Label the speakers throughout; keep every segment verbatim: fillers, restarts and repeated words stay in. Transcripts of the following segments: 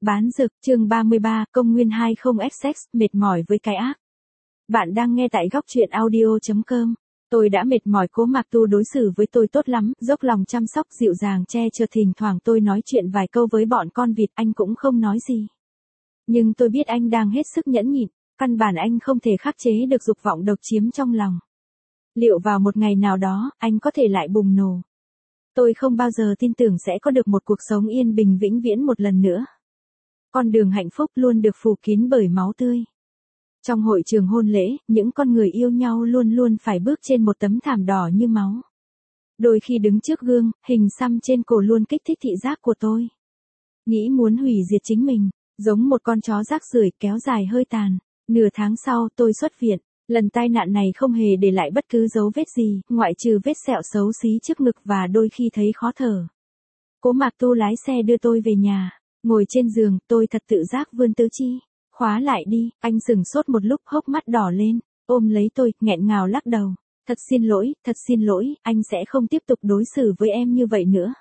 Speaker 1: Bán dược, chương ba mươi ba, công nguyên hai mươi ép sex, mệt mỏi với cái ác. Bạn đang nghe tại góc truyện audio chấm com. Tôi đã mệt mỏi Cố Mạc Tu đối xử với tôi tốt lắm, dốc lòng chăm sóc dịu dàng che chở, thỉnh thoảng tôi nói chuyện vài câu với bọn con vịt, anh cũng không nói gì. Nhưng tôi biết anh đang hết sức nhẫn nhịn, căn bản anh không thể khắc chế được dục vọng độc chiếm trong lòng. Liệu vào một ngày nào đó, anh có thể lại bùng nổ? Tôi không bao giờ tin tưởng sẽ có được một cuộc sống yên bình vĩnh viễn một lần nữa. Con đường hạnh phúc luôn được phủ kín bởi máu tươi. Trong hội trường hôn lễ, những con người yêu nhau luôn luôn phải bước trên một tấm thảm đỏ như máu. Đôi khi đứng trước gương, hình xăm trên cổ luôn kích thích thị giác của tôi. Nghĩ muốn hủy diệt chính mình, giống một con chó rác rưởi kéo dài hơi tàn. Nửa tháng sau tôi xuất viện, lần tai nạn này không hề để lại bất cứ dấu vết gì, ngoại trừ vết sẹo xấu xí trước ngực và đôi khi thấy khó thở. Cố Mạc Tu lái xe đưa tôi về nhà. Ngồi trên giường, tôi thật tự giác vươn tứ chi. Khóa lại đi, anh sừng sốt một lúc, hốc mắt đỏ lên, ôm lấy tôi, nghẹn ngào lắc đầu. Thật xin lỗi, thật xin lỗi, anh sẽ không tiếp tục đối xử với em như vậy nữa.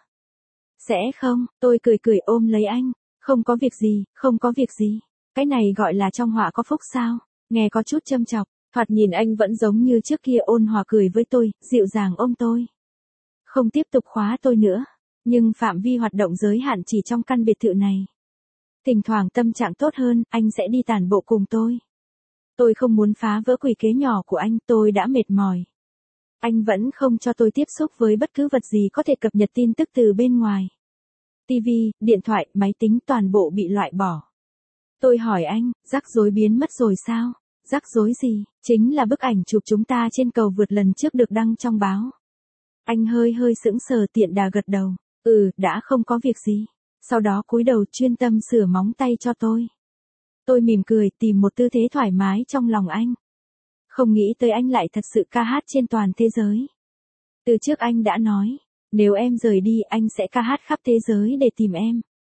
Speaker 1: Sẽ không, tôi cười cười ôm lấy anh. Không có việc gì, không có việc gì. Cái này gọi là trong họa có phúc sao? Nghe có chút châm chọc, thoạt nhìn anh vẫn giống như trước kia ôn hòa cười với tôi, dịu dàng ôm tôi. Không tiếp tục khóa tôi nữa. Nhưng phạm vi hoạt động giới hạn chỉ trong căn biệt thự này. Thỉnh thoảng tâm trạng tốt hơn, anh sẽ đi tản bộ cùng tôi. Tôi không muốn phá vỡ quỷ kế nhỏ của anh, tôi đã mệt mỏi. Anh vẫn không cho tôi tiếp xúc với bất cứ vật gì có thể cập nhật tin tức từ bên ngoài. ti vi, điện thoại, máy tính toàn bộ bị loại bỏ. Tôi hỏi anh, rắc rối biến mất rồi sao? Rắc rối gì? Chính là bức ảnh chụp chúng ta trên cầu vượt lần trước được đăng trong báo. Anh hơi hơi sững sờ tiện đà gật đầu. Ừ, đã không có việc gì. Sau đó cúi đầu chuyên tâm sửa móng tay cho tôi. Tôi mỉm cười tìm một tư thế thoải mái trong lòng anh. Không nghĩ tới anh lại thật sự ca hát trên toàn thế giới. Từ trước anh đã nói, nếu em rời đi anh sẽ ca hát khắp thế giới để tìm em.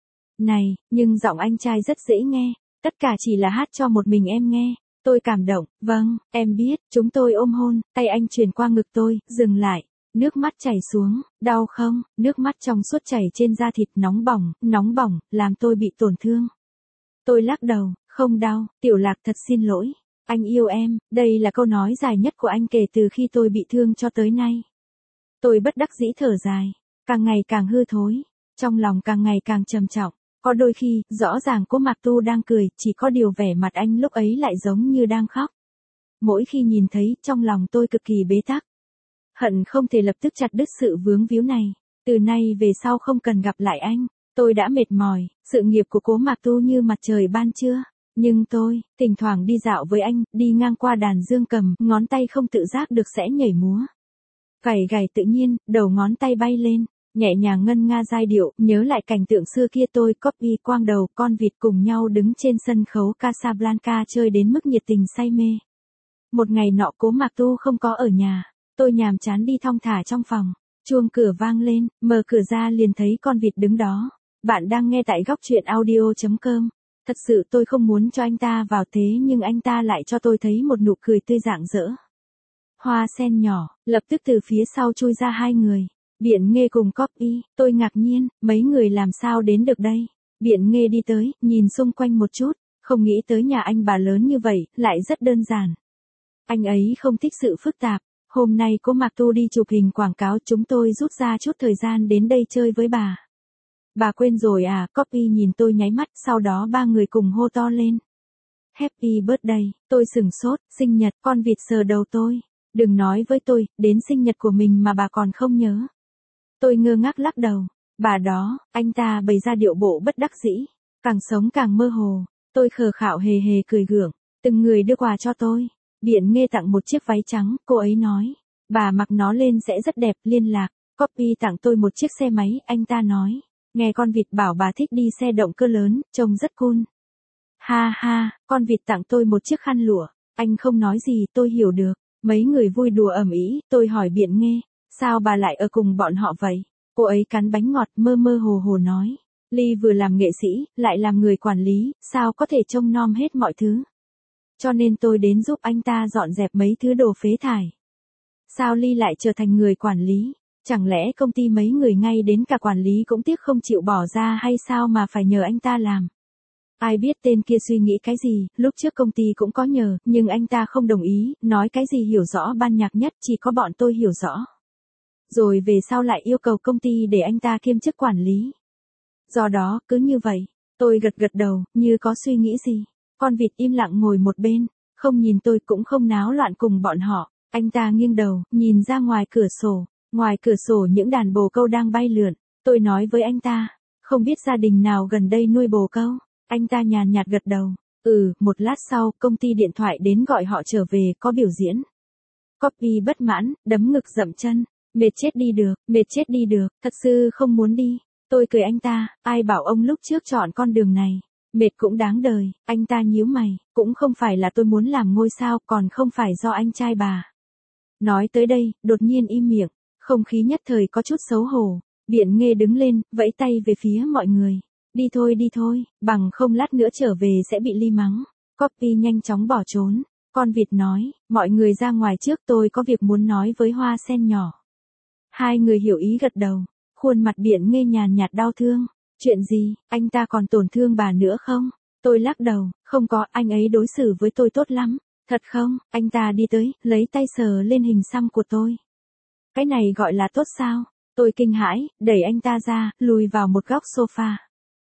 Speaker 1: Này, nhưng giọng anh trai rất dễ nghe, tất cả chỉ là hát cho một mình em nghe. Tôi cảm động, vâng, em biết, chúng tôi ôm hôn, tay anh truyền qua ngực tôi, dừng lại. Nước mắt chảy xuống, đau không? Nước mắt trong suốt chảy trên da thịt, nóng bỏng, nóng bỏng, làm tôi bị tổn thương. Tôi lắc đầu, không đau, Tiểu Lạc thật xin lỗi. Anh yêu em, đây là câu nói dài nhất của anh kể từ khi tôi bị thương cho tới nay. Tôi bất đắc dĩ thở dài, càng ngày càng hư thối, trong lòng càng ngày càng trầm trọng. Có đôi khi, rõ ràng Cố Mạc Tu đang cười, chỉ có điều vẻ mặt anh lúc ấy lại giống như đang khóc. Mỗi khi nhìn thấy, trong lòng tôi cực kỳ bế tắc. Hận không thể lập tức chặt đứt sự vướng víu này. Từ nay về sau không cần gặp lại anh. Tôi đã mệt mỏi, sự nghiệp của Cố Mạc Tu như mặt trời ban trưa. Nhưng tôi, thỉnh thoảng đi dạo với anh, đi ngang qua đàn dương cầm, ngón tay không tự giác được sẽ nhảy múa. Gảy gảy tự nhiên, đầu ngón tay bay lên, nhẹ nhàng ngân nga giai điệu, nhớ lại cảnh tượng xưa kia tôi copy quang đầu con vịt cùng nhau đứng trên sân khấu Casablanca chơi đến mức nhiệt tình say mê. Một ngày nọ Cố Mạc Tu không có ở nhà. Tôi nhàm chán đi thong thả trong phòng, chuông cửa vang lên, mở cửa ra liền thấy con vịt đứng đó. Bạn đang nghe tại góc truyện audio chấm com. Thật sự tôi không muốn cho anh ta vào thế nhưng anh ta lại cho tôi thấy một nụ cười tươi rạng rỡ. Hoa sen nhỏ, lập tức từ phía sau chui ra hai người. Biện Nghê cùng Copy, tôi ngạc nhiên, mấy người làm sao đến được đây? Biện Nghê đi tới, nhìn xung quanh một chút, không nghĩ tới nhà anh bà lớn như vậy, lại rất đơn giản. Anh ấy không thích sự phức tạp. Hôm nay Cố Mạc Tu đi chụp hình quảng cáo, chúng tôi rút ra chút thời gian đến đây chơi với bà. Bà quên rồi à? Copy nhìn tôi nháy mắt, sau đó ba người cùng hô to lên. Happy birthday, tôi sừng sốt, sinh nhật, con vịt sờ đầu tôi. Đừng nói với tôi, đến sinh nhật của mình mà bà còn không nhớ. Tôi ngơ ngác lắc đầu. Bà đó, anh ta bày ra điệu bộ bất đắc dĩ. Càng sống càng mơ hồ. Tôi khờ khạo hề hề cười gượng. Từng người đưa quà cho tôi. Biện Nghê tặng một chiếc váy trắng, cô ấy nói, bà mặc nó lên sẽ rất đẹp, liên lạc. Copy tặng tôi một chiếc xe máy, anh ta nói, nghe con vịt bảo bà thích đi xe động cơ lớn, trông rất cool. Ha ha, con vịt tặng tôi một chiếc khăn lụa, anh không nói gì, tôi hiểu được. Mấy người vui đùa ầm ĩ, tôi hỏi Biện Nghê, sao bà lại ở cùng bọn họ vậy? Cô ấy cắn bánh ngọt mơ mơ hồ hồ nói, Ly vừa làm nghệ sĩ, lại làm người quản lý, sao có thể trông nom hết mọi thứ. Cho nên tôi đến giúp anh ta dọn dẹp mấy thứ đồ phế thải. Sao Ly lại trở thành người quản lý? Chẳng lẽ công ty mấy người ngay đến cả quản lý cũng tiếc không chịu bỏ ra hay sao mà phải nhờ anh ta làm? Ai biết tên kia suy nghĩ cái gì, lúc trước công ty cũng có nhờ, nhưng anh ta không đồng ý, nói cái gì hiểu rõ ban nhạc nhất chỉ có bọn tôi hiểu rõ. Rồi về sau lại yêu cầu công ty để anh ta kiêm chức quản lý. Do đó, cứ như vậy, tôi gật gật đầu, như có suy nghĩ gì. Con vịt im lặng ngồi một bên, không nhìn tôi cũng không náo loạn cùng bọn họ. Anh ta nghiêng đầu, nhìn ra ngoài cửa sổ. Ngoài cửa sổ những đàn bồ câu đang bay lượn. Tôi nói với anh ta, không biết gia đình nào gần đây nuôi bồ câu. Anh ta nhàn nhạt gật đầu. Ừ, một lát sau, công ty điện thoại đến gọi họ trở về, có biểu diễn. Copy bất mãn, đấm ngực dậm chân. Mệt chết đi được, mệt chết đi được, thật sự không muốn đi. Tôi cười anh ta, ai bảo ông lúc trước chọn con đường này. Mệt cũng đáng đời, anh ta nhíu mày, cũng không phải là tôi muốn làm ngôi sao, còn không phải do anh trai bà. Nói tới đây, đột nhiên im miệng, không khí nhất thời có chút xấu hổ. Biện Nghê đứng lên, vẫy tay về phía mọi người. Đi thôi đi thôi, bằng không lát nữa trở về sẽ bị Ly mắng. Copy nhanh chóng bỏ trốn. Con vịt nói, mọi người ra ngoài trước, tôi có việc muốn nói với Hoa Sen nhỏ. Hai người hiểu ý gật đầu. Khuôn mặt Biện Nghê nhàn nhạt đau thương. Chuyện gì, anh ta còn tổn thương bà nữa không? Tôi lắc đầu, không có, anh ấy đối xử với tôi tốt lắm. Thật không? Anh ta đi tới, lấy tay sờ lên hình xăm của tôi. Cái này gọi là tốt sao? Tôi kinh hãi, đẩy anh ta ra, lùi vào một góc sofa.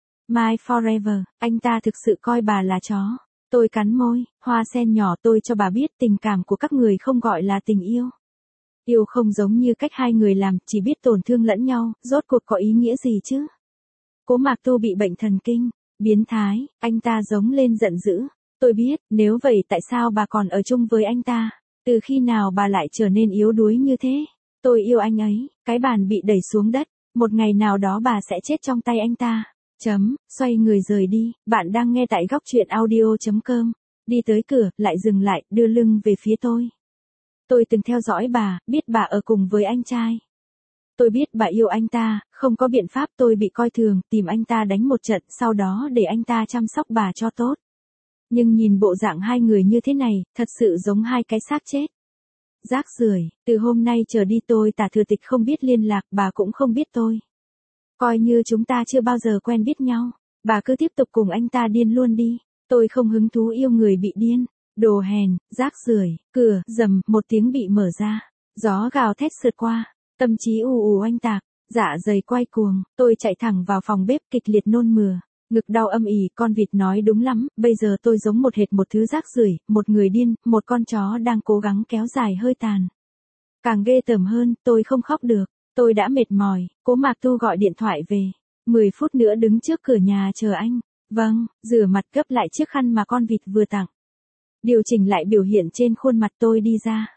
Speaker 1: My forever, anh ta thực sự coi bà là chó. Tôi cắn môi, Hoa Sen nhỏ, tôi cho bà biết tình cảm của các người không gọi là tình yêu. Yêu không giống như cách hai người làm, chỉ biết tổn thương lẫn nhau, rốt cuộc có ý nghĩa gì chứ? Cố Mạc Tu bị bệnh thần kinh, biến thái, anh ta giống lên giận dữ. Tôi biết, nếu vậy tại sao bà còn ở chung với anh ta? Từ khi nào bà lại trở nên yếu đuối như thế? Tôi yêu anh ấy, cái bàn bị đẩy xuống đất, một ngày nào đó bà sẽ chết trong tay anh ta. Chấm, xoay người rời đi, bạn đang nghe tại góc truyện audio.com. Đi tới cửa, lại dừng lại, đưa lưng về phía tôi. Tôi từng theo dõi bà, biết bà ở cùng với anh trai. Tôi biết bà yêu anh ta, không có biện pháp, tôi bị coi thường, tìm anh ta đánh một trận, sau đó để anh ta chăm sóc bà cho tốt. Nhưng nhìn bộ dạng hai người như thế này, thật sự giống hai cái xác chết. Rác rưởi, từ hôm nay trở đi tôi Tả Thừa Tịch không biết liên lạc, bà cũng không biết tôi. Coi như chúng ta chưa bao giờ quen biết nhau, bà cứ tiếp tục cùng anh ta điên luôn đi. Tôi không hứng thú yêu người bị điên. Đồ hèn, rác rưởi. Cửa, rầm, một tiếng bị mở ra. Gió gào thét sượt qua. Tâm trí ù ù oanh tạc, dạ dày quay cuồng, tôi chạy thẳng vào phòng bếp kịch liệt nôn mửa, ngực đau âm ỉ, con vịt nói đúng lắm, bây giờ tôi giống một hệt một thứ rác rưởi, một người điên, một con chó đang cố gắng kéo dài hơi tàn. Càng ghê tởm hơn, tôi không khóc được, tôi đã mệt mỏi, Cố Mạc Tu gọi điện thoại về, mười phút nữa đứng trước cửa nhà chờ anh, vâng, rửa mặt gấp lại chiếc khăn mà con vịt vừa tặng. Điều chỉnh lại biểu hiện trên khuôn mặt tôi đi ra.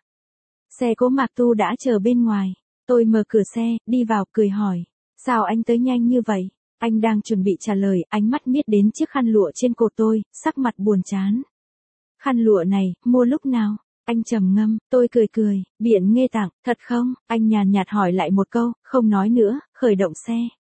Speaker 1: Xe Cố Mạc Tu đã chờ bên ngoài. Tôi mở cửa xe, đi vào, cười hỏi. Sao anh tới nhanh như vậy? Anh đang chuẩn bị trả lời, ánh mắt miết đến chiếc khăn lụa trên cổ tôi, sắc mặt buồn chán. Khăn lụa này, mua lúc nào? Anh trầm ngâm, tôi cười cười, Biện Nghê tặng, thật không? Anh nhàn nhạt hỏi lại một câu, không nói nữa, khởi động xe.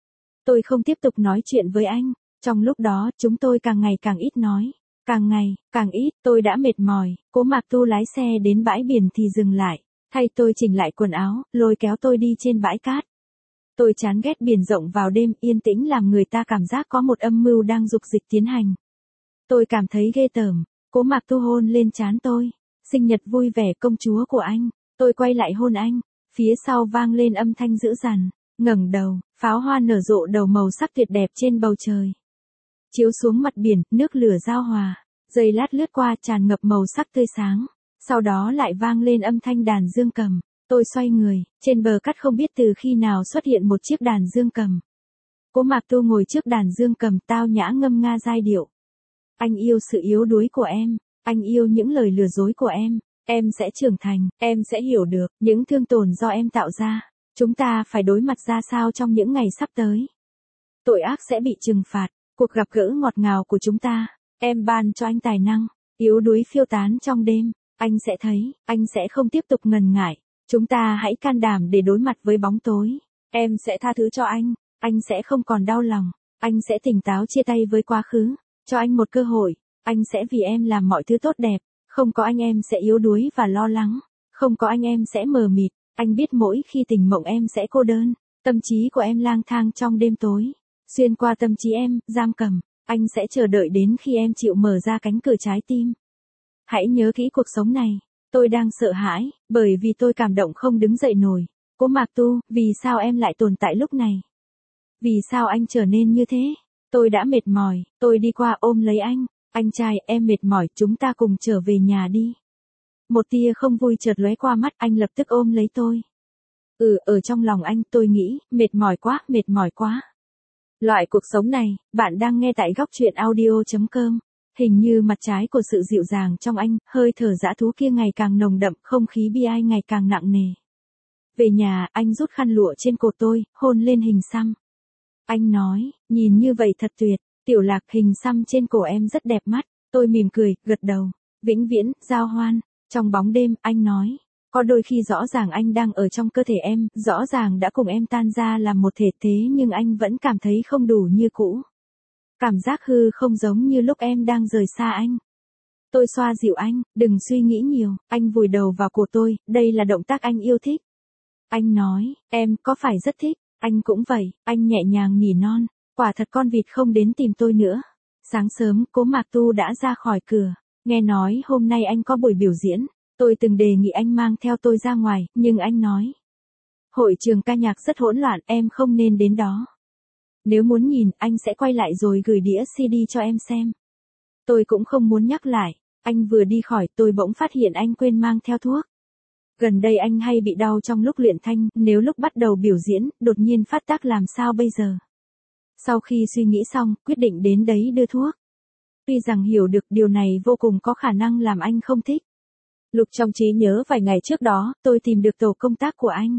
Speaker 1: Tôi không tiếp tục nói chuyện với anh. Trong lúc đó, chúng tôi càng ngày càng ít nói. Càng ngày, càng ít, tôi đã mệt mỏi. Cố Mạc Tu lái xe đến bãi biển thì dừng lại. Thay tôi chỉnh lại quần áo, lôi kéo tôi đi trên bãi cát. Tôi chán ghét biển rộng vào đêm, yên tĩnh làm người ta cảm giác có một âm mưu đang dục dịch tiến hành. Tôi cảm thấy ghê tởm. Cố Mạc Tu hôn lên trán tôi. Sinh nhật vui vẻ công chúa của anh. Tôi quay lại hôn anh. Phía sau vang lên âm thanh dữ dằn. Ngẩng đầu, pháo hoa nở rộ đầu màu sắc tuyệt đẹp trên bầu trời. Chiếu xuống mặt biển, nước lửa giao hòa. Giây lát lướt qua tràn ngập màu sắc tươi sáng. Sau đó lại vang lên âm thanh đàn dương cầm. Tôi xoay người, trên bờ cát không biết từ khi nào xuất hiện một chiếc đàn dương cầm. Cố Mạc Tu ngồi trước đàn dương cầm, tao nhã ngâm nga giai điệu. Anh yêu sự yếu đuối của em, anh yêu những lời lừa dối của em, em sẽ trưởng thành, em sẽ hiểu được những thương tổn do em tạo ra. Chúng ta phải đối mặt ra sao trong những ngày sắp tới. Tội ác sẽ bị trừng phạt, cuộc gặp gỡ ngọt ngào của chúng ta, em ban cho anh tài năng, yếu đuối phiêu tán trong đêm. Anh sẽ thấy, anh sẽ không tiếp tục ngần ngại. Chúng ta hãy can đảm để đối mặt với bóng tối. Em sẽ tha thứ cho anh, anh sẽ không còn đau lòng. Anh sẽ tỉnh táo chia tay với quá khứ. Cho anh một cơ hội, anh sẽ vì em làm mọi thứ tốt đẹp. Không có anh em sẽ yếu đuối và lo lắng. Không có anh em sẽ mờ mịt. Anh biết mỗi khi tỉnh mộng em sẽ cô đơn. Tâm trí của em lang thang trong đêm tối. Xuyên qua tâm trí em, giam cầm. Anh sẽ chờ đợi đến khi em chịu mở ra cánh cửa trái tim. Hãy nhớ kỹ cuộc sống này. Tôi đang sợ hãi, bởi vì tôi cảm động không đứng dậy nổi. Cố Mạc Tu, vì sao em lại tồn tại lúc này? Vì sao anh trở nên như thế? Tôi đã mệt mỏi, tôi đi qua ôm lấy anh. Anh trai, em mệt mỏi, chúng ta cùng trở về nhà đi. Một tia không vui chợt lóe qua mắt, anh lập tức ôm lấy tôi. Ừ, ở trong lòng anh, tôi nghĩ, mệt mỏi quá, mệt mỏi quá. Loại cuộc sống này, bạn đang nghe tại góc truyện audio chấm com. Hình như mặt trái của sự dịu dàng trong anh, hơi thở dã thú kia ngày càng nồng đậm, không khí bi ai ngày càng nặng nề. Về nhà, anh rút khăn lụa trên cổ tôi, hôn lên hình xăm. Anh nói, nhìn như vậy thật tuyệt, Tiểu Lạc, hình xăm trên cổ em rất đẹp mắt. Tôi mỉm cười, gật đầu. Vĩnh viễn, giao hoan. Trong bóng đêm, anh nói, có đôi khi rõ ràng anh đang ở trong cơ thể em, rõ ràng đã cùng em tan ra làm một thể thế nhưng anh vẫn cảm thấy không đủ như cũ. Cảm giác hư không giống như lúc em đang rời xa anh. Tôi xoa dịu anh, đừng suy nghĩ nhiều, anh vùi đầu vào cổ tôi, đây là động tác anh yêu thích. Anh nói, em có phải rất thích, anh cũng vậy, anh nhẹ nhàng nỉ non, quả thật con vịt không đến tìm tôi nữa. Sáng sớm, Cố Mạc Tu đã ra khỏi cửa, nghe nói hôm nay anh có buổi biểu diễn, tôi từng đề nghị anh mang theo tôi ra ngoài, nhưng anh nói. Hội trường ca nhạc rất hỗn loạn, em không nên đến đó. Nếu muốn nhìn, anh sẽ quay lại rồi gửi đĩa xê đê cho em xem. Tôi cũng không muốn nhắc lại, anh vừa đi khỏi tôi bỗng phát hiện anh quên mang theo thuốc. Gần đây anh hay bị đau trong lúc luyện thanh, nếu lúc bắt đầu biểu diễn, đột nhiên phát tác làm sao bây giờ? Sau khi suy nghĩ xong, quyết định đến đấy đưa thuốc. Tuy rằng hiểu được điều này vô cùng có khả năng làm anh không thích. Lục trong trí nhớ vài ngày trước đó, tôi tìm được tổ công tác của anh.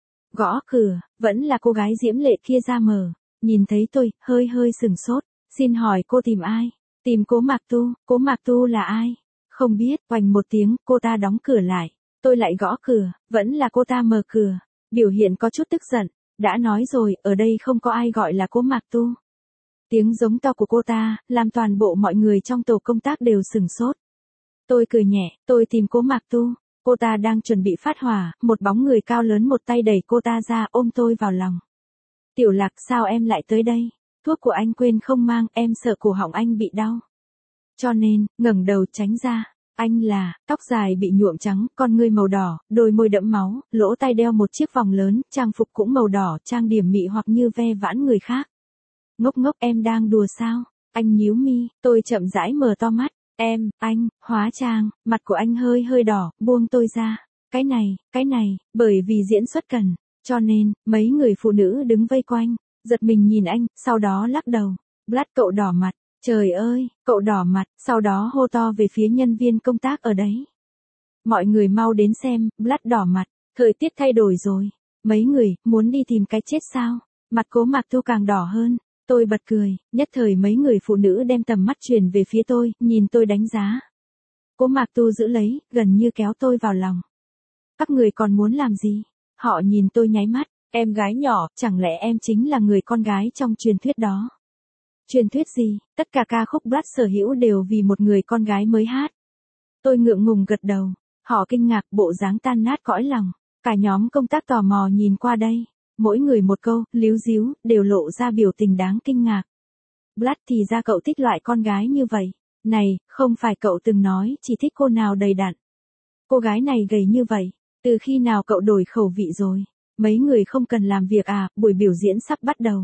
Speaker 1: Gõ cửa, vẫn là cô gái diễm lệ kia ra mở. Nhìn thấy tôi, hơi hơi sừng sốt. Xin hỏi cô tìm ai? Tìm Cố Mạc Tu. Cố Mạc Tu là ai? Không biết, oành một tiếng, cô ta đóng cửa lại. Tôi lại gõ cửa, vẫn là cô ta mở cửa. Biểu hiện có chút tức giận. Đã nói rồi, ở đây không có ai gọi là Cố Mạc Tu. Tiếng giống to của cô ta, làm toàn bộ mọi người trong tổ công tác đều sừng sốt. Tôi cười nhẹ, tôi tìm Cố Mạc Tu. Cô ta đang chuẩn bị phát hỏa, một bóng người cao lớn một tay đẩy cô ta ra ôm tôi vào lòng. Tiểu Lạc, sao em lại tới đây? Thuốc của anh quên không mang, em sợ cổ họng anh bị đau. Cho nên, ngẩng đầu tránh ra. Anh là, tóc dài bị nhuộm trắng, con ngươi màu đỏ, đôi môi đẫm máu, lỗ tai đeo một chiếc vòng lớn, trang phục cũng màu đỏ, trang điểm mị hoặc như ve vãn người khác. Ngốc ngốc, em đang đùa sao? Anh nhíu mi, tôi chậm rãi mở to mắt. Em, anh, hóa trang, mặt của anh hơi hơi đỏ, buông tôi ra. Cái này, cái này, bởi vì diễn xuất cần, cho nên, mấy người phụ nữ đứng vây quanh, giật mình nhìn anh, sau đó lắc đầu. Blood, cậu đỏ mặt, trời ơi, cậu đỏ mặt, sau đó hô to về phía nhân viên công tác ở đấy. Mọi người mau đến xem, Blood đỏ mặt, thời tiết thay đổi rồi. Mấy người, muốn đi tìm cái chết sao? Mặt Cố Mạc Tu càng đỏ hơn. Tôi bật cười, nhất thời mấy người phụ nữ đem tầm mắt chuyển về phía tôi, nhìn tôi đánh giá. Cố Mạc Tu giữ lấy, gần như kéo tôi vào lòng. Các người còn muốn làm gì? Họ nhìn tôi nháy mắt, em gái nhỏ, chẳng lẽ em chính là người con gái trong truyền thuyết đó? Truyền thuyết gì? Tất cả ca khúc Blood sở hữu đều vì một người con gái mới hát. Tôi ngượng ngùng gật đầu, họ kinh ngạc bộ dáng tan nát cõi lòng. Cả nhóm công tác tò mò nhìn qua đây. Mỗi người một câu, líu díu, đều lộ ra biểu tình đáng kinh ngạc. Blood, thì ra cậu thích loại con gái như vậy. Này, không phải cậu từng nói chỉ thích cô nào đầy đặn. Cô gái này gầy như vậy. Từ khi nào cậu đổi khẩu vị rồi? Mấy người không cần làm việc à, buổi biểu diễn sắp bắt đầu.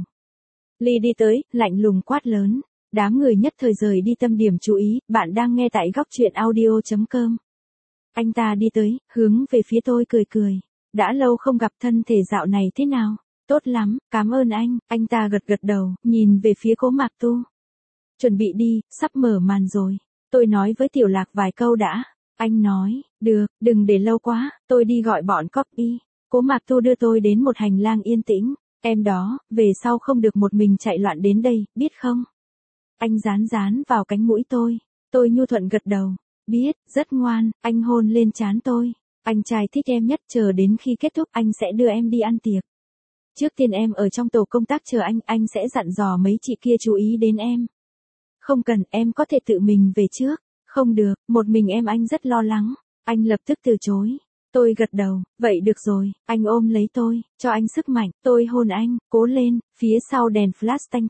Speaker 1: Ly đi tới, lạnh lùng quát lớn. Đám người nhất thời rời đi tâm điểm chú ý, bạn đang nghe tại góc truyện audio chấm com. Anh ta đi tới, hướng về phía tôi cười cười. Đã lâu không gặp, thân thể dạo này thế nào? Tốt lắm, cảm ơn anh. Anh ta gật gật đầu, nhìn về phía Cố Mạc Tu. Chuẩn bị đi, sắp mở màn rồi. Tôi nói với Tiểu Lạc vài câu đã. Anh nói, được, đừng để lâu quá, tôi đi gọi bọn copy. Cố Mạc Tu đưa tôi đến một hành lang yên tĩnh. Em đó, về sau không được một mình chạy loạn đến đây, biết không? Anh dán dán vào cánh mũi tôi. Tôi nhu thuận gật đầu. Biết, rất ngoan, anh hôn lên trán tôi. Anh trai thích em nhất, chờ đến khi kết thúc anh sẽ đưa em đi ăn tiệc. Trước tiên em ở trong tổ công tác chờ anh, anh sẽ dặn dò mấy chị kia chú ý đến em. Không cần, em có thể tự mình về trước. Không được, một mình em anh rất lo lắng. Anh lập tức từ chối. Tôi gật đầu, vậy được rồi, anh ôm lấy tôi, cho anh sức mạnh, tôi hôn anh, cố lên, phía sau đèn flash tanh tách.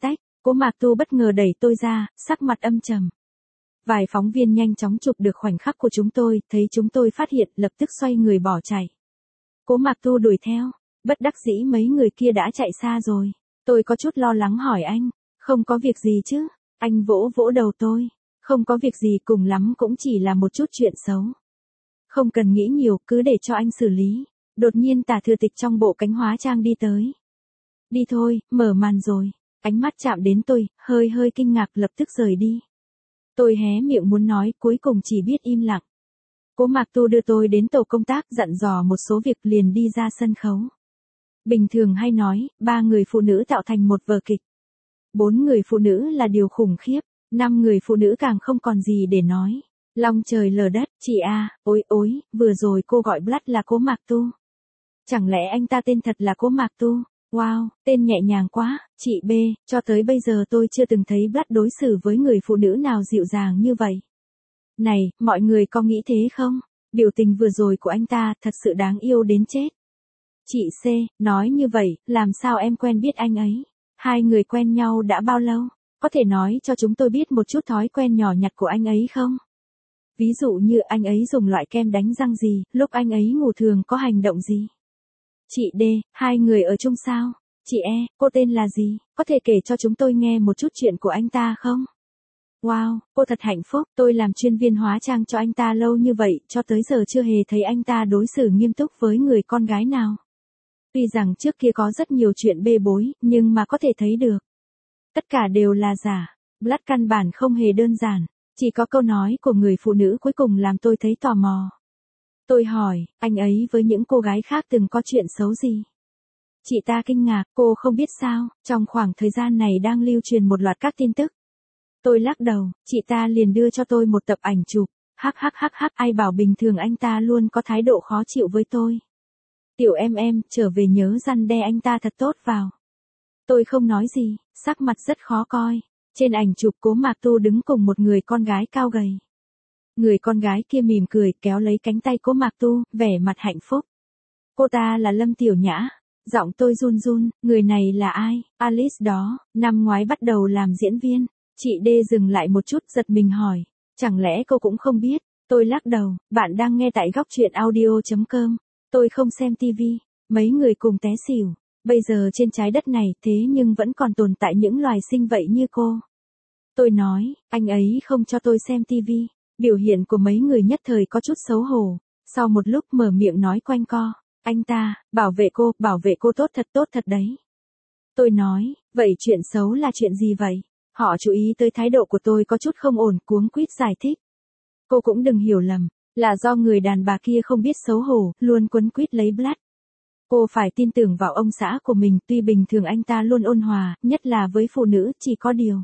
Speaker 1: Cố Mạc Tu bất ngờ đẩy tôi ra, sắc mặt âm trầm. Vài phóng viên nhanh chóng chụp được khoảnh khắc của chúng tôi, thấy chúng tôi phát hiện lập tức xoay người bỏ chạy. Cố Mạc Tu đuổi theo, bất đắc dĩ mấy người kia đã chạy xa rồi. Tôi có chút lo lắng hỏi anh, không có việc gì chứ? Anh vỗ vỗ đầu tôi, không có việc gì, cùng lắm cũng chỉ là một chút chuyện xấu. Không cần nghĩ nhiều, cứ để cho anh xử lý. Đột nhiên Tả Thừa Tịch trong bộ cánh hóa trang đi tới. Đi thôi, mở màn rồi. Ánh mắt chạm đến tôi, hơi hơi kinh ngạc lập tức rời đi. Tôi hé miệng muốn nói, cuối cùng chỉ biết im lặng. Cố Mạc Tu đưa tôi đến tổ công tác, dặn dò một số việc liền đi ra sân khấu. Bình thường hay nói, ba người phụ nữ tạo thành một vở kịch. Bốn người phụ nữ là điều khủng khiếp, năm người phụ nữ càng không còn gì để nói. Long trời lở đất, chị A, ối ối, vừa rồi cô gọi Blood là Cố Mạc Tu. Chẳng lẽ anh ta tên thật là Cố Mạc Tu? Wow, tên nhẹ nhàng quá, chị B, cho tới bây giờ tôi chưa từng thấy Blood đối xử với người phụ nữ nào dịu dàng như vậy. Này, mọi người có nghĩ thế không? Biểu tình vừa rồi của anh ta thật sự đáng yêu đến chết. Chị C, nói như vậy, làm sao em quen biết anh ấy? Hai người quen nhau đã bao lâu? Có thể nói cho chúng tôi biết một chút thói quen nhỏ nhặt của anh ấy không? Ví dụ như anh ấy dùng loại kem đánh răng gì, lúc anh ấy ngủ thường có hành động gì? Chị D, hai người ở chung sao? Chị E, cô tên là gì? Có thể kể cho chúng tôi nghe một chút chuyện của anh ta không? Wow, cô thật hạnh phúc, tôi làm chuyên viên hóa trang cho anh ta lâu như vậy, cho tới giờ chưa hề thấy anh ta đối xử nghiêm túc với người con gái nào. Tuy rằng trước kia có rất nhiều chuyện bê bối, nhưng mà có thể thấy được. Tất cả đều là giả, Blood căn bản không hề đơn giản, chỉ có câu nói của người phụ nữ cuối cùng làm tôi thấy tò mò. Tôi hỏi, anh ấy với những cô gái khác từng có chuyện xấu gì? Chị ta kinh ngạc, cô không biết sao, trong khoảng thời gian này đang lưu truyền một loạt các tin tức. Tôi lắc đầu, chị ta liền đưa cho tôi một tập ảnh chụp, hắc hắc hắc hắc, ai bảo bình thường anh ta luôn có thái độ khó chịu với tôi. Tiểu em em, trở về nhớ răn đe anh ta thật tốt vào. Tôi không nói gì, sắc mặt rất khó coi. Trên ảnh chụp Cố Mạc Tu đứng cùng một người con gái cao gầy. Người con gái kia mỉm cười kéo lấy cánh tay Cố Mạc Tu, vẻ mặt hạnh phúc. Cô ta là Lâm Tiểu Nhã. Giọng tôi run run, người này là ai? Alice đó, năm ngoái bắt đầu làm diễn viên. Chị D dừng lại một chút giật mình hỏi. Chẳng lẽ cô cũng không biết? Tôi lắc đầu, bạn đang nghe tại góc truyện audio chấm com. Tôi không xem tivi. Mấy người cùng té xỉu. Bây giờ trên trái đất này thế nhưng vẫn còn tồn tại những loài sinh vậy như cô. Tôi nói, anh ấy không cho tôi xem tivi. Biểu hiện của mấy người nhất thời có chút xấu hổ. Sau một lúc mở miệng nói quanh co. Anh ta, bảo vệ cô, bảo vệ cô tốt thật tốt thật đấy. Tôi nói, vậy chuyện xấu là chuyện gì vậy? Họ chú ý tới thái độ của tôi có chút không ổn, cuống quýt giải thích. Cô cũng đừng hiểu lầm, là do người đàn bà kia không biết xấu hổ, luôn quấn quýt lấy Blood. Cô phải tin tưởng vào ông xã của mình, tuy bình thường anh ta luôn ôn hòa, nhất là với phụ nữ, chỉ có điều.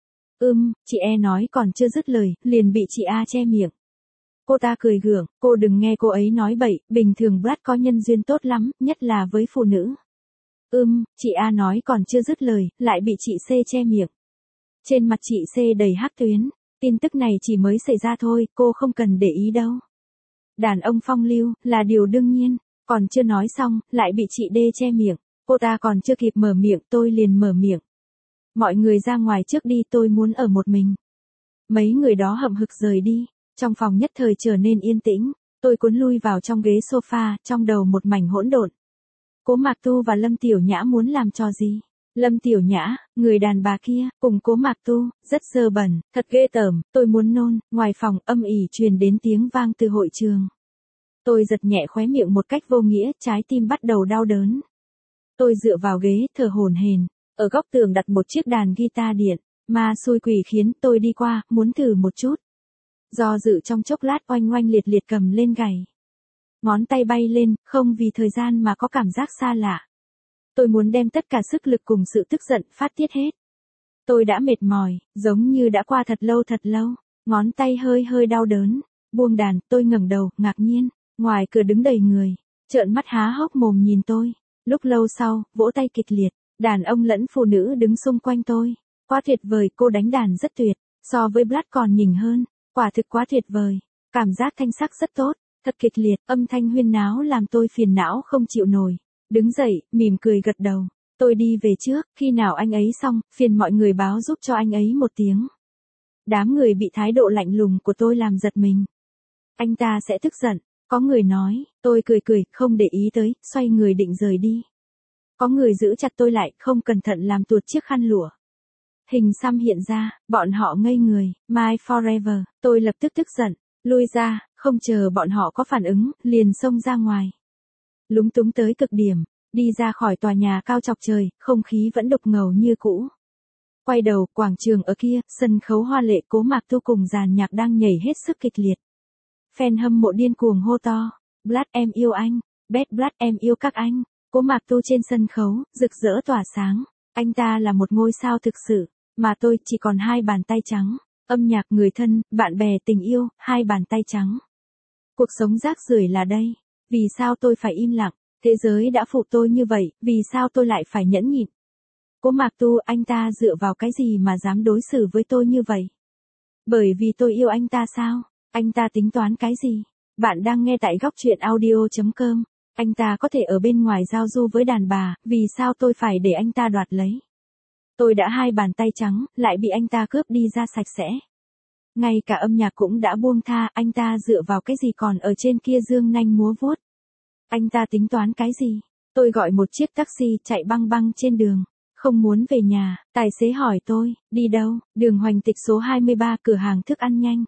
Speaker 1: Ưm, chị E nói còn chưa dứt lời, liền bị chị A che miệng. Cô ta cười gượng, cô đừng nghe cô ấy nói bậy, bình thường Blood có nhân duyên tốt lắm, nhất là với phụ nữ. Ưm, chị A nói còn chưa dứt lời, lại bị chị C che miệng. Trên mặt chị C đầy hắc tuyến, tin tức này chỉ mới xảy ra thôi, cô không cần để ý đâu. Đàn ông phong lưu, là điều đương nhiên, còn chưa nói xong, lại bị chị D che miệng, cô ta còn chưa kịp mở miệng, tôi liền mở miệng. Mọi người ra ngoài trước đi, tôi muốn ở một mình. Mấy người đó hậm hực rời đi, trong phòng nhất thời trở nên yên tĩnh, tôi cuốn lui vào trong ghế sofa, trong đầu một mảnh hỗn độn. Cố Mạc Tu và Lâm Tiểu Nhã muốn làm trò gì? Lâm Tiểu Nhã, người đàn bà kia, cùng Cố Mạc Tu, rất dơ bẩn, thật ghê tởm, tôi muốn nôn, ngoài phòng âm ỉ truyền đến tiếng vang từ hội trường. Tôi giật nhẹ khóe miệng một cách vô nghĩa, trái tim bắt đầu đau đớn. Tôi dựa vào ghế, thở hổn hển, ở góc tường đặt một chiếc đàn guitar điện, ma xui quỷ khiến tôi đi qua, muốn thử một chút. Do dự trong chốc lát oanh oanh liệt liệt cầm lên gảy. Ngón tay bay lên, không vì thời gian mà có cảm giác xa lạ. Tôi muốn đem tất cả sức lực cùng sự tức giận phát tiết hết. Tôi đã mệt mỏi, giống như đã qua thật lâu thật lâu, ngón tay hơi hơi đau đớn. Buông đàn, tôi ngẩng đầu, ngạc nhiên, ngoài cửa đứng đầy người, trợn mắt há hốc mồm nhìn tôi. Lúc lâu sau, vỗ tay kịch liệt, đàn ông lẫn phụ nữ đứng xung quanh tôi. Quá tuyệt vời, cô đánh đàn rất tuyệt, so với Blood còn nhỉnh hơn, quả thực quá tuyệt vời. Cảm giác thanh sắc rất tốt, thật kịch liệt, âm thanh huyên náo làm tôi phiền não không chịu nổi. Đứng dậy, mỉm cười gật đầu. Tôi đi về trước, khi nào anh ấy xong, phiền mọi người báo giúp cho anh ấy một tiếng. Đám người bị thái độ lạnh lùng của tôi làm giật mình. Anh ta sẽ tức giận, có người nói, tôi cười cười, không để ý tới, xoay người định rời đi. Có người giữ chặt tôi lại, không cẩn thận làm tuột chiếc khăn lụa. Hình xăm hiện ra, bọn họ ngây người, my forever, tôi lập tức tức giận, lui ra, không chờ bọn họ có phản ứng, liền xông ra ngoài. Lúng túng tới cực điểm, đi ra khỏi tòa nhà cao chọc trời, không khí vẫn đục ngầu như cũ. Quay đầu, quảng trường ở kia, sân khấu hoa lệ Cố Mạc Tu cùng dàn nhạc đang nhảy hết sức kịch liệt. Fan hâm mộ điên cuồng hô to, Blood em yêu anh, Bad Blood em yêu các anh. Cố Mạc Tu trên sân khấu, rực rỡ tỏa sáng. Anh ta là một ngôi sao thực sự, mà tôi chỉ còn hai bàn tay trắng. Âm nhạc, người thân, bạn bè, tình yêu, hai bàn tay trắng. Cuộc sống rác rưởi là đây. Vì sao tôi phải im lặng? Thế giới đã phụ tôi như vậy, vì sao tôi lại phải nhẫn nhịn? Cố Mạc Tu, anh ta dựa vào cái gì mà dám đối xử với tôi như vậy? Bởi vì tôi yêu anh ta sao? Anh ta tính toán cái gì? Bạn đang nghe tại góc truyện audio chấm com. Anh ta có thể ở bên ngoài giao du với đàn bà, vì sao tôi phải để anh ta đoạt lấy? Tôi đã hai bàn tay trắng, lại bị anh ta cướp đi ra sạch sẽ. Ngay cả âm nhạc cũng đã buông tha, anh ta dựa vào cái gì còn ở trên kia dương nanh múa vuốt? Anh ta tính toán cái gì? Tôi gọi một chiếc taxi chạy băng băng trên đường. Không muốn về nhà, tài xế hỏi tôi, đi đâu? Đường Hoành Tịch số hai mươi ba, cửa hàng thức ăn nhanh.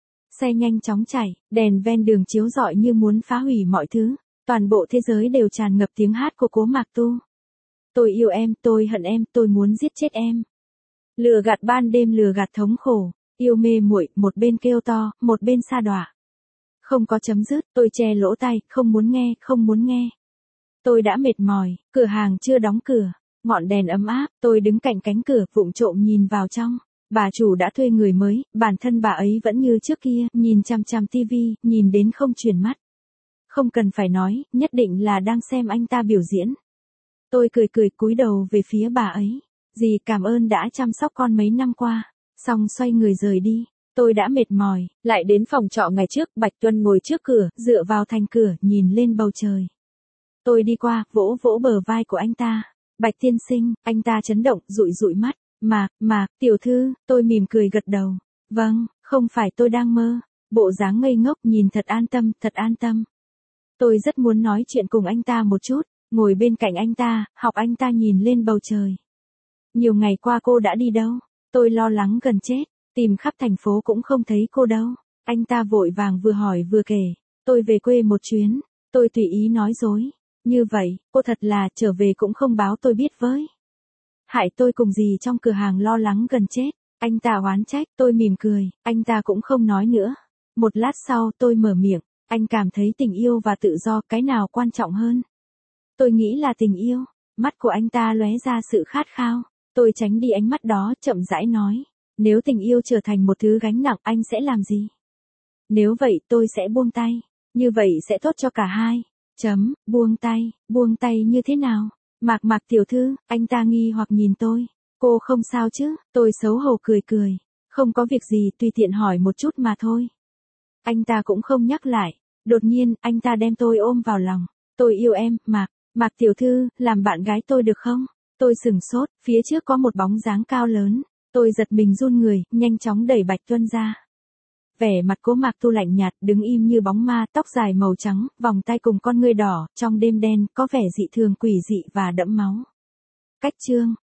Speaker 1: Xe nhanh chóng chạy, đèn ven đường chiếu rọi như muốn phá hủy mọi thứ. Toàn bộ thế giới đều tràn ngập tiếng hát của Cố Mạc Tu. Tôi yêu em, tôi hận em, tôi muốn giết chết em. Lừa gạt ban đêm, lừa gạt thống khổ, yêu mê muội, một bên kêu to, một bên sa đọa. Không có chấm dứt, tôi che lỗ tai, không muốn nghe, không muốn nghe. Tôi đã mệt mỏi, cửa hàng chưa đóng cửa, ngọn đèn ấm áp, tôi đứng cạnh cánh cửa, vụng trộm nhìn vào trong. Bà chủ đã thuê người mới, bản thân bà ấy vẫn như trước kia, nhìn chằm chằm tivi, nhìn đến không chuyển mắt. Không cần phải nói, nhất định là đang xem anh ta biểu diễn. Tôi cười cười cúi đầu về phía bà ấy. Dì cảm ơn đã chăm sóc con mấy năm qua. Xong xoay người rời đi. Tôi đã mệt mỏi, lại đến phòng trọ ngày trước, Bạch Tuân ngồi trước cửa, dựa vào thành cửa, nhìn lên bầu trời. Tôi đi qua, vỗ vỗ bờ vai của anh ta. Bạch tiên sinh, anh ta chấn động, dụi dụi mắt. Mạc, Mạc, tiểu thư, tôi mỉm cười gật đầu. Vâng, không phải tôi đang mơ. Bộ dáng ngây ngốc nhìn thật an tâm, thật an tâm. Tôi rất muốn nói chuyện cùng anh ta một chút, ngồi bên cạnh anh ta, học anh ta nhìn lên bầu trời. Nhiều ngày qua cô đã đi đâu? Tôi lo lắng gần chết, tìm khắp thành phố cũng không thấy cô đâu. Anh ta vội vàng vừa hỏi vừa kể, tôi về quê một chuyến, tôi tùy ý nói dối. Như vậy, cô thật là trở về cũng không báo tôi biết với. Hại tôi cùng gì trong cửa hàng lo lắng gần chết. Anh ta oán trách, tôi mỉm cười, anh ta cũng không nói nữa. Một lát sau tôi mở miệng, anh cảm thấy tình yêu và tự do cái nào quan trọng hơn? Tôi nghĩ là tình yêu. Mắt của anh ta lóe ra sự khát khao. Tôi tránh đi ánh mắt đó, chậm rãi nói. Nếu tình yêu trở thành một thứ gánh nặng, anh sẽ làm gì? Nếu vậy tôi sẽ buông tay. Như vậy sẽ tốt cho cả hai. Chấm, buông tay, buông tay như thế nào? Mạc Mạc tiểu thư, anh ta nghi hoặc nhìn tôi. Cô không sao chứ? Tôi xấu hổ cười cười. Không có việc gì, tùy tiện hỏi một chút mà thôi. Anh ta cũng không nhắc lại. Đột nhiên, anh ta đem tôi ôm vào lòng. Tôi yêu em, Mạc. Mạc tiểu thư, làm bạn gái tôi được không? Tôi sửng sốt, phía trước có một bóng dáng cao lớn. Tôi giật mình run người, nhanh chóng đẩy Bạch Tuân ra. Vẻ mặt Cố Mạc Tu lạnh nhạt, đứng im như bóng ma, tóc dài màu trắng, vòng tay cùng con ngươi đỏ, trong đêm đen, có vẻ dị thường quỷ dị và đẫm máu. Cách chương